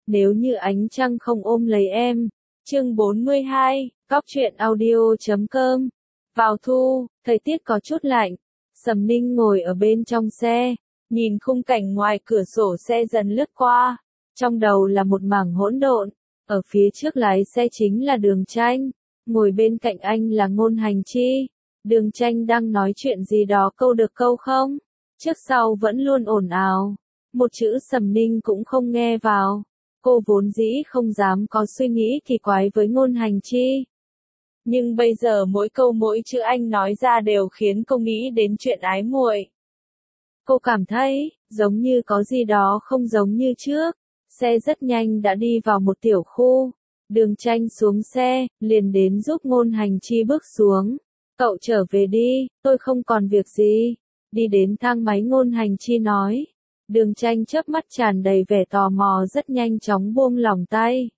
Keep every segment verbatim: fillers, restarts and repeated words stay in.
nếu như ánh trăng không ôm lấy em. Chương bốn mươi hai, Góc truyện audio chấm com. Vào thu, thời tiết có chút lạnh. Sầm Ninh ngồi ở bên trong xe, nhìn khung cảnh ngoài cửa sổ xe dần lướt qua. Trong đầu là một mảng hỗn độn, ở phía trước lái xe chính là Đường Tranh, ngồi bên cạnh anh là Ngôn Hành Chi. Đường Tranh đang nói chuyện gì đó câu được câu không, trước sau vẫn luôn ồn ào, một chữ Sầm Ninh cũng không nghe vào. Cô vốn dĩ không dám có suy nghĩ kỳ quái với Ngôn Hành Chi. Nhưng bây giờ mỗi câu mỗi chữ anh nói ra đều khiến cô nghĩ đến chuyện ái muội. Cô cảm thấy, giống như có gì đó không giống như trước. Xe rất nhanh đã đi vào một tiểu khu. Đường Tranh xuống xe, liền đến giúp Ngôn Hành Chi bước xuống. Cậu trở về đi, tôi không còn việc gì. Đi đến thang máy Ngôn Hành Chi nói. Đường Tranh chớp mắt tràn đầy vẻ tò mò rất nhanh chóng buông lỏng tay.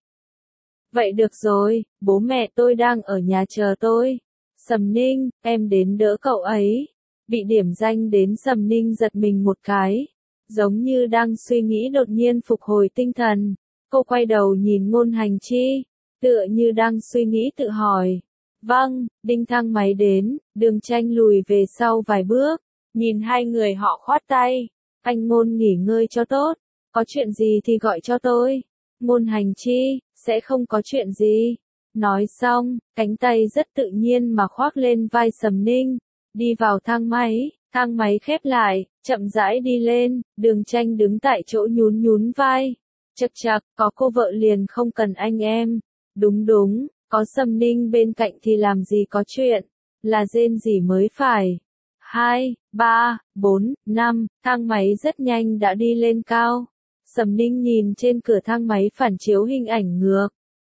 Vậy được rồi, bố mẹ tôi đang ở nhà chờ tôi. Sầm Ninh, em đến đỡ cậu ấy. Bị điểm danh đến Sầm Ninh giật mình một cái. Giống như đang suy nghĩ đột nhiên phục hồi tinh thần. Cô quay đầu nhìn Ngôn Hành Chi, tựa như đang suy nghĩ tự hỏi. Vâng, đinh thang máy đến, Đường Tranh lùi về sau vài bước. Nhìn hai người họ khoát tay. Anh Ngôn nghỉ ngơi cho tốt, có chuyện gì thì gọi cho tôi. Ngôn Hành Chi, sẽ không có chuyện gì. Nói xong, cánh tay rất tự nhiên mà khoác lên vai Sầm Ninh, đi vào thang máy, thang máy khép lại, chậm rãi đi lên, Đường Tranh đứng tại chỗ nhún nhún vai. Chậc chậc, có cô vợ liền không cần anh em. Đúng đúng, có Sầm Ninh bên cạnh thì làm gì có chuyện, là rên gì mới phải. Hai, ba, bốn, năm, thang máy rất nhanh đã đi lên cao. Sầm Ninh nhìn trên cửa thang máy phản chiếu hình ảnh ngược.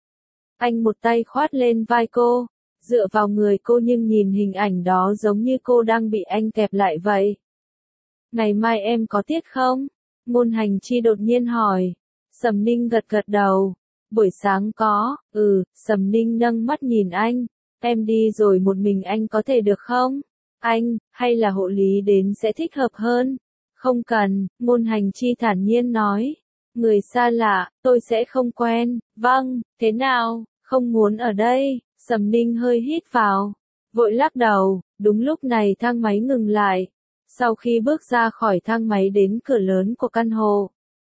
Anh một tay khoát lên vai cô, dựa vào người cô nhưng nhìn hình ảnh đó giống như cô đang bị anh kẹp lại vậy. Ngày mai em có tiết không? Ngôn Hành Chi đột nhiên hỏi. Sầm Ninh gật gật đầu. Buổi sáng có, ừ, Sầm Ninh nâng mắt nhìn anh. Em đi rồi một mình anh có thể được không? Anh, hay là hộ lý đến sẽ thích hợp hơn? Không cần, Ngôn Hành Chi thản nhiên nói. Người xa lạ, tôi sẽ không quen. Vâng, thế nào, không muốn ở đây. Sầm Ninh hơi hít vào, vội lắc đầu. Đúng lúc này thang máy ngừng lại. Sau khi bước ra khỏi thang máy đến cửa lớn của căn hộ,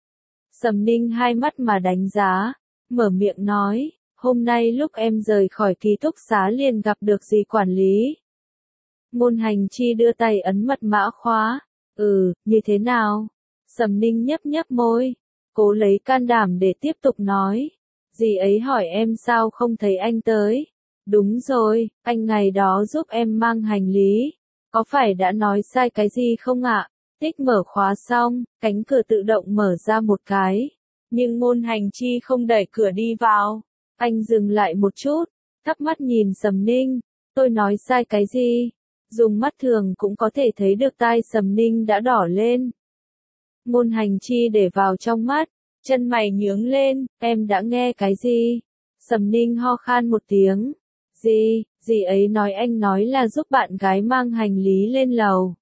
Sầm Ninh hai mắt mà đánh giá, mở miệng nói, hôm nay lúc em rời khỏi ký túc xá liền gặp được dì quản lý. Ngôn Hành Chi đưa tay ấn mật mã khóa. Ừ, như thế nào? Sầm Ninh nhấp nhấp môi, cố lấy can đảm để tiếp tục nói. Dì ấy hỏi em sao không thấy anh tới. Đúng rồi, anh ngày đó giúp em mang hành lý. Có phải đã nói sai cái gì không ạ? Tích mở khóa xong, cánh cửa tự động mở ra một cái. Nhưng Ngôn Hành Chi không đẩy cửa đi vào. Anh dừng lại một chút, thắc mắc nhìn Sầm Ninh. Tôi nói sai cái gì? Dùng mắt thường cũng có thể thấy được tai Sầm Ninh đã đỏ lên. Ngôn Hành Chi để vào trong mắt, chân mày nhướng lên, em đã nghe cái gì? Sầm Ninh ho khan một tiếng. Gì, dì ấy nói anh nói là giúp bạn gái mang hành lý lên lầu.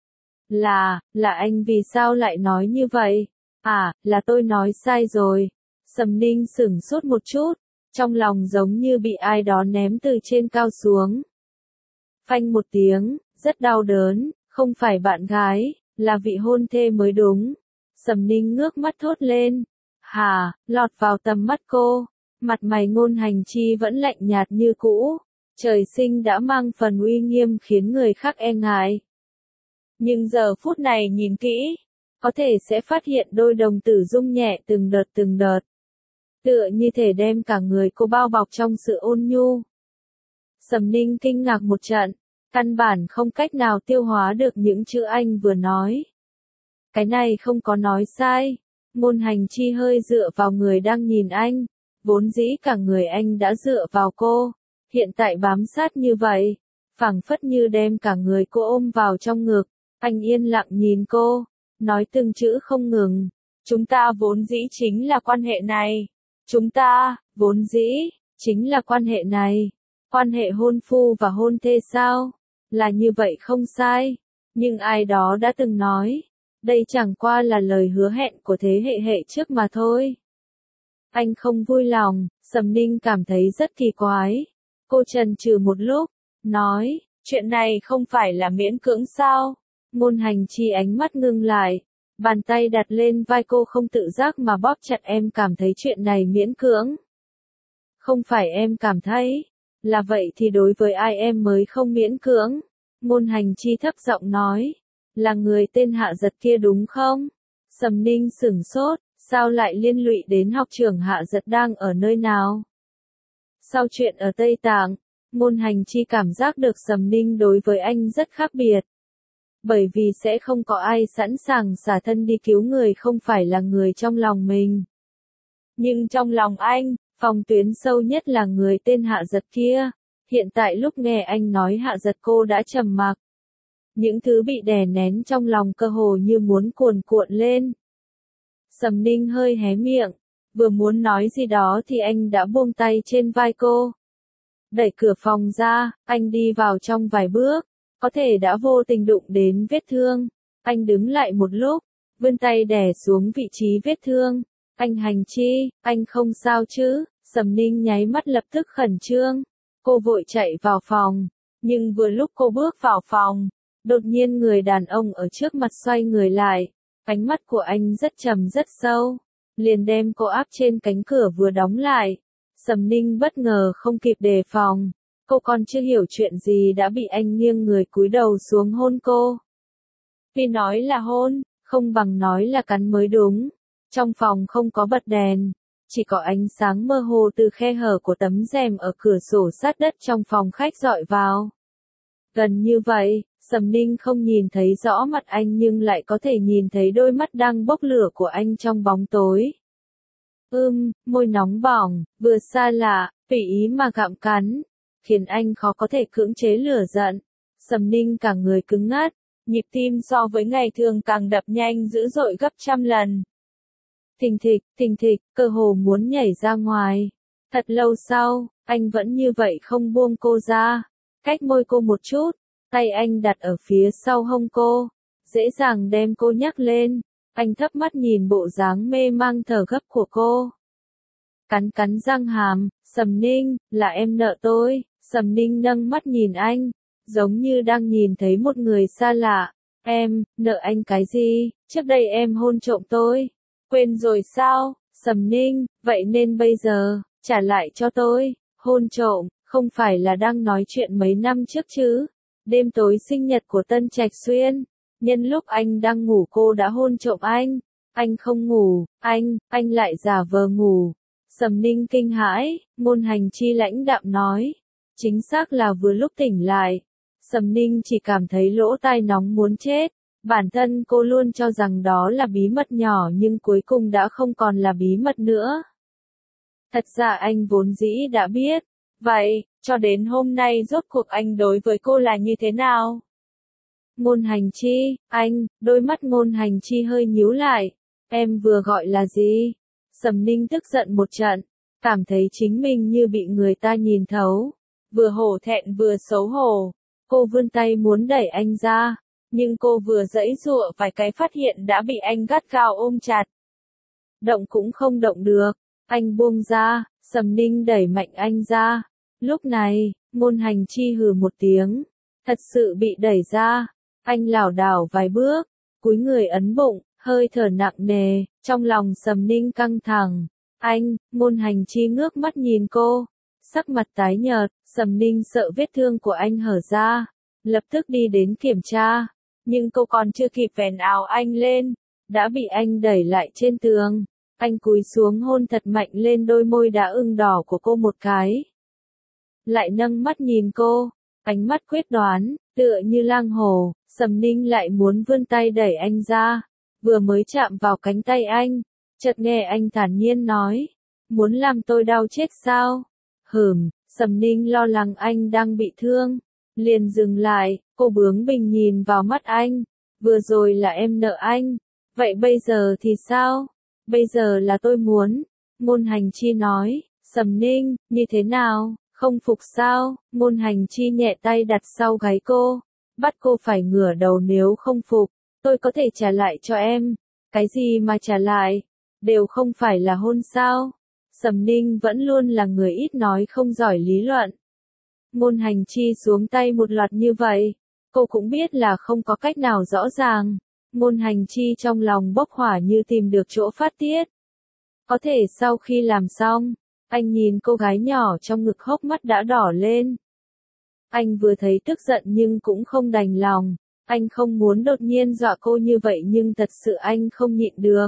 Là, là anh vì sao lại nói như vậy? À, là tôi nói sai rồi. Sầm Ninh sửng sốt một chút, trong lòng giống như bị ai đó ném từ trên cao xuống. Phanh một tiếng, rất đau đớn, không phải bạn gái, là vị hôn thê mới đúng. Sầm Ninh ngước mắt thốt lên. Hà, lọt vào tầm mắt cô, mặt mày Ngôn Hành Chi vẫn lạnh nhạt như cũ. Trời sinh đã mang phần uy nghiêm khiến người khác e ngại. Nhưng giờ phút này nhìn kỹ, có thể sẽ phát hiện đôi đồng tử rung nhẹ từng đợt từng đợt. Tựa như thể đem cả người cô bao bọc trong sự ôn nhu. Sầm Ninh kinh ngạc một trận, căn bản không cách nào tiêu hóa được những chữ anh vừa nói. Cái này không có nói sai. Ngôn Hành Chi hơi dựa vào người đang nhìn anh, vốn dĩ cả người anh đã dựa vào cô, hiện tại bám sát như vậy, phảng phất như đem cả người cô ôm vào trong ngực. Anh yên lặng nhìn cô, nói từng chữ không ngừng. Chúng ta vốn dĩ chính là quan hệ này. Chúng ta, vốn dĩ, chính là quan hệ này. Quan hệ hôn phu và hôn thê sao? Là như vậy không sai. Nhưng ai đó đã từng nói, đây chẳng qua là lời hứa hẹn của thế hệ hệ trước mà thôi. Anh không vui lòng, Sầm Ninh cảm thấy rất kỳ quái. Cô chần chừ một lúc, nói, chuyện này không phải là miễn cưỡng sao? Ngôn Hành Chi ánh mắt ngưng lại, bàn tay đặt lên vai cô không tự giác mà bóp chặt. Em cảm thấy chuyện này miễn cưỡng. Không phải em cảm thấy, là vậy thì đối với ai em mới không miễn cưỡng? Ngôn Hành Chi thấp giọng nói, là người tên Hạ Giật kia đúng không? Sầm Ninh sửng sốt, sao lại liên lụy đến học trưởng Hạ Giật đang ở nơi nào? Sau chuyện ở Tây Tạng, Ngôn Hành Chi cảm giác được Sầm Ninh đối với anh rất khác biệt. Bởi vì sẽ không có ai sẵn sàng xả thân đi cứu người không phải là người trong lòng mình. Nhưng trong lòng anh, phòng tuyến sâu nhất là người tên Hạ Giật kia. Hiện tại lúc nghe anh nói Hạ Giật cô đã trầm mặc. Những thứ bị đè nén trong lòng cơ hồ như muốn cuồn cuộn lên. Sầm Ninh hơi hé miệng, vừa muốn nói gì đó thì anh đã buông tay trên vai cô. Đẩy cửa phòng ra, anh đi vào trong vài bước, có thể đã vô tình đụng đến vết thương. Anh đứng lại một lúc, vươn tay đè xuống vị trí vết thương. Anh Hành Chi, anh không sao chứ? Sầm Ninh nháy mắt lập tức khẩn trương. Cô vội chạy vào phòng, nhưng vừa lúc cô bước vào phòng, đột nhiên người đàn ông ở trước mặt xoay người lại. Ánh mắt của anh rất trầm rất sâu, liền đem cô áp trên cánh cửa vừa đóng lại. Sầm Ninh bất ngờ không kịp đề phòng, cô còn chưa hiểu chuyện gì đã bị anh nghiêng người cúi đầu xuống hôn cô. Vì nói là hôn, không bằng nói là cắn mới đúng. Trong phòng không có bật đèn, chỉ có ánh sáng mơ hồ từ khe hở của tấm rèm ở cửa sổ sát đất trong phòng khách dọi vào. Gần như vậy, Sầm Ninh không nhìn thấy rõ mặt anh nhưng lại có thể nhìn thấy đôi mắt đang bốc lửa của anh trong bóng tối. Ưm, môi nóng bỏng, vừa xa lạ, tùy ý mà gặm cắn, khiến anh khó có thể cưỡng chế lửa giận. Sầm Ninh cả người cứng ngắt, nhịp tim so với ngày thường càng đập nhanh dữ dội gấp trăm lần. Thình thịch, thình thịch, cơ hồ muốn nhảy ra ngoài. Thật lâu sau, anh vẫn như vậy không buông cô ra, cách môi cô một chút, tay anh đặt ở phía sau hông cô, dễ dàng đem cô nhấc lên. Anh thấp mắt nhìn bộ dáng mê mang thở gấp của cô. Cắn cắn răng hàm, Sầm Ninh, là em nợ tôi. Sầm Ninh nâng mắt nhìn anh, giống như đang nhìn thấy một người xa lạ. Em, nợ anh cái gì? Trước đây em hôn trộm tôi. Quên rồi sao? Sầm Ninh, vậy nên bây giờ, trả lại cho tôi. Hôn trộm, không phải là đang nói chuyện mấy năm trước chứ? Đêm tối sinh nhật của Tân Trạch Xuyên, nhân lúc anh đang ngủ cô đã hôn trộm anh. Anh không ngủ, anh, anh lại giả vờ ngủ. Sầm Ninh kinh hãi, Ngôn Hành Chi lãnh đạm nói. Chính xác là vừa lúc tỉnh lại. Sầm Ninh chỉ cảm thấy lỗ tai nóng muốn chết. Bản thân cô luôn cho rằng đó là bí mật nhỏ nhưng cuối cùng đã không còn là bí mật nữa. Thật ra anh vốn dĩ đã biết. Vậy, cho đến hôm nay rốt cuộc anh đối với cô là như thế nào? Ngôn Hành Chi, anh, đôi mắt Ngôn Hành Chi hơi nhíu lại. Em vừa gọi là gì? Sầm Ninh tức giận một trận, cảm thấy chính mình như bị người ta nhìn thấu. Vừa hổ thẹn vừa xấu hổ. Cô vươn tay muốn đẩy anh ra, nhưng cô vừa giãy giụa vài cái phát hiện đã bị anh gắt gao ôm chặt. Động cũng không động được, anh buông ra, Sầm Ninh đẩy mạnh anh ra. Lúc này, Ngôn Hành Chi hừ một tiếng, thật sự bị đẩy ra. Anh lảo đảo vài bước, cúi người ấn bụng, hơi thở nặng nề, trong lòng Sầm Ninh căng thẳng. Anh, Ngôn Hành Chi ngước mắt nhìn cô, sắc mặt tái nhợt. Sầm Ninh sợ vết thương của anh hở ra, lập tức đi đến kiểm tra, nhưng cô còn chưa kịp vén áo anh lên, đã bị anh đẩy lại trên tường. Anh cúi xuống hôn thật mạnh lên đôi môi đã ửng đỏ của cô một cái. Lại nâng mắt nhìn cô, ánh mắt quyết đoán, tựa như lang hổ. Sầm Ninh lại muốn vươn tay đẩy anh ra, vừa mới chạm vào cánh tay anh, chợt nghe anh thản nhiên nói, muốn làm tôi đau chết sao? Hửm, Sầm Ninh lo lắng anh đang bị thương, liền dừng lại. Cô bướng bỉnh nhìn vào mắt anh, vừa rồi là em nợ anh, vậy bây giờ thì sao? Bây giờ là tôi muốn. Ngôn Hành Chi nói. Sầm Ninh, như thế nào, không phục sao? Ngôn Hành Chi nhẹ tay đặt sau gáy cô, bắt cô phải ngửa đầu. Nếu không phục, tôi có thể trả lại cho em. Cái gì mà trả lại? Đều không phải là hôn sao? Sầm Ninh vẫn luôn là người ít nói không giỏi lý luận. Ngôn Hành Chi xuống tay một loạt như vậy, cô cũng biết là không có cách nào rõ ràng. Ngôn Hành Chi trong lòng bốc hỏa như tìm được chỗ phát tiết. Có thể sau khi làm xong, anh nhìn cô gái nhỏ trong ngực hốc mắt đã đỏ lên. Anh vừa thấy tức giận nhưng cũng không đành lòng. Anh không muốn đột nhiên dọa cô như vậy nhưng thật sự anh không nhịn được.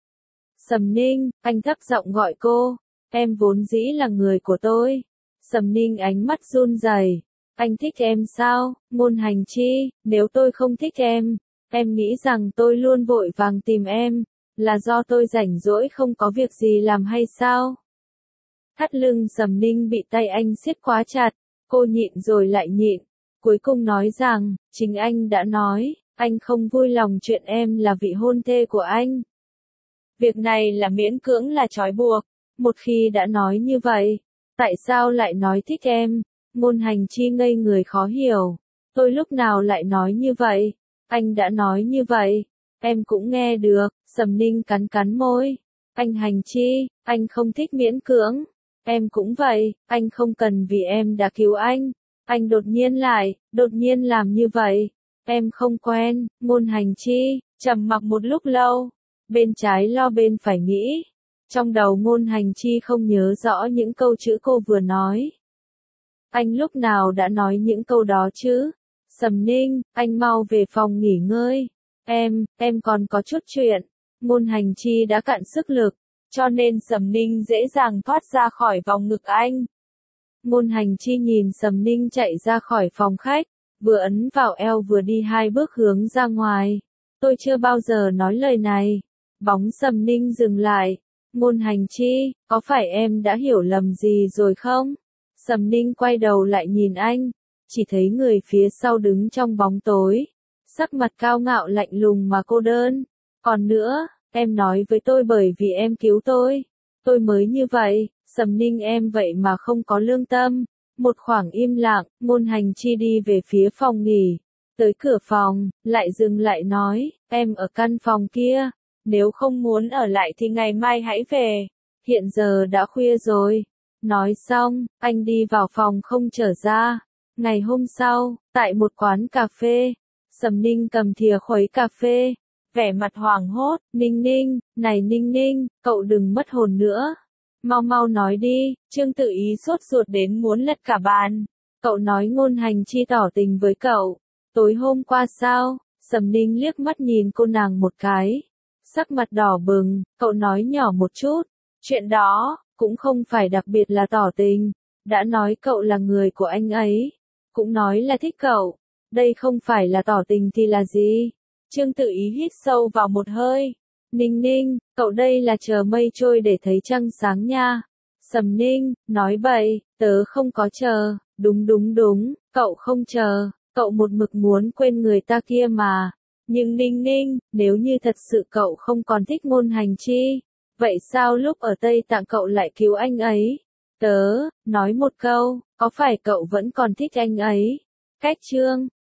Sầm Ninh, anh thấp giọng gọi cô. Em vốn dĩ là người của tôi. Sầm Ninh ánh mắt run rẩy. Anh thích em sao, Ngôn Hành Chi, nếu tôi không thích em, em nghĩ rằng tôi luôn vội vàng tìm em, là do tôi rảnh rỗi không có việc gì làm hay sao? Thắt lưng Sầm Ninh bị tay anh siết quá chặt, cô nhịn rồi lại nhịn, cuối cùng nói rằng, chính anh đã nói, anh không vui lòng chuyện em là vị hôn thê của anh. Việc này là miễn cưỡng là trói buộc, một khi đã nói như vậy, tại sao lại nói thích em? Ngôn Hành Chi ngây người khó hiểu, tôi lúc nào lại nói như vậy? Anh đã nói như vậy, em cũng nghe được. Sầm Ninh cắn cắn môi. Anh Hành Chi, anh không thích miễn cưỡng. Em cũng vậy, anh không cần vì em đã cứu anh. Anh đột nhiên lại, đột nhiên làm như vậy. Em không quen. Ngôn Hành Chi, trầm mặc một lúc lâu. Bên trái lo bên phải nghĩ. Trong đầu Ngôn Hành Chi không nhớ rõ những câu chữ cô vừa nói. Anh lúc nào đã nói những câu đó chứ? Sầm Ninh, anh mau về phòng nghỉ ngơi. Em, em còn có chút chuyện. Ngôn Hành Chi đã cạn sức lực, cho nên Sầm Ninh dễ dàng thoát ra khỏi vòng ngực anh. Ngôn Hành Chi nhìn Sầm Ninh chạy ra khỏi phòng khách, vừa ấn vào eo vừa đi hai bước hướng ra ngoài. Tôi chưa bao giờ nói lời này. Bóng Sầm Ninh dừng lại. Ngôn Hành Chi, có phải em đã hiểu lầm gì rồi không? Sầm Ninh quay đầu lại nhìn anh, chỉ thấy người phía sau đứng trong bóng tối, sắc mặt cao ngạo lạnh lùng mà cô đơn. Còn nữa, em nói với tôi bởi vì em cứu tôi, tôi mới như vậy. Sầm Ninh, em vậy mà không có lương tâm. Một khoảng im lặng, Ngôn Hành Chi đi về phía phòng nghỉ, tới cửa phòng, lại dừng lại nói, em ở căn phòng kia, nếu không muốn ở lại thì ngày mai hãy về, hiện giờ đã khuya rồi. Nói xong, anh đi vào phòng không trở ra. Ngày hôm sau, tại một quán cà phê, Sầm Ninh cầm thìa khuấy cà phê, vẻ mặt hoảng hốt. Ninh Ninh, này Ninh Ninh, cậu đừng mất hồn nữa. Mau mau nói đi. Trương Tự Ý sốt ruột đến muốn lật cả bàn. Cậu nói Ngôn Hành Chi tỏ tình với cậu. Tối hôm qua sao? Sầm Ninh liếc mắt nhìn cô nàng một cái. Sắc mặt đỏ bừng, cậu nói nhỏ một chút. Chuyện đó, cũng không phải đặc biệt là tỏ tình. Đã nói cậu là người của anh ấy. Cũng nói là thích cậu. Đây không phải là tỏ tình thì là gì? Trương Tự Ý hít sâu vào một hơi. Ninh Ninh, cậu đây là chờ mây trôi để thấy trăng sáng nha. Sầm Ninh, nói bậy, tớ không có chờ. Đúng đúng đúng, cậu không chờ. Cậu một mực muốn quên người ta kia mà. Nhưng Ninh Ninh, nếu như thật sự cậu không còn thích Ngôn Hành Chi, vậy sao lúc ở Tây Tạng cậu lại cứu anh ấy? Tớ, nói một câu, có phải cậu vẫn còn thích anh ấy? Cách chương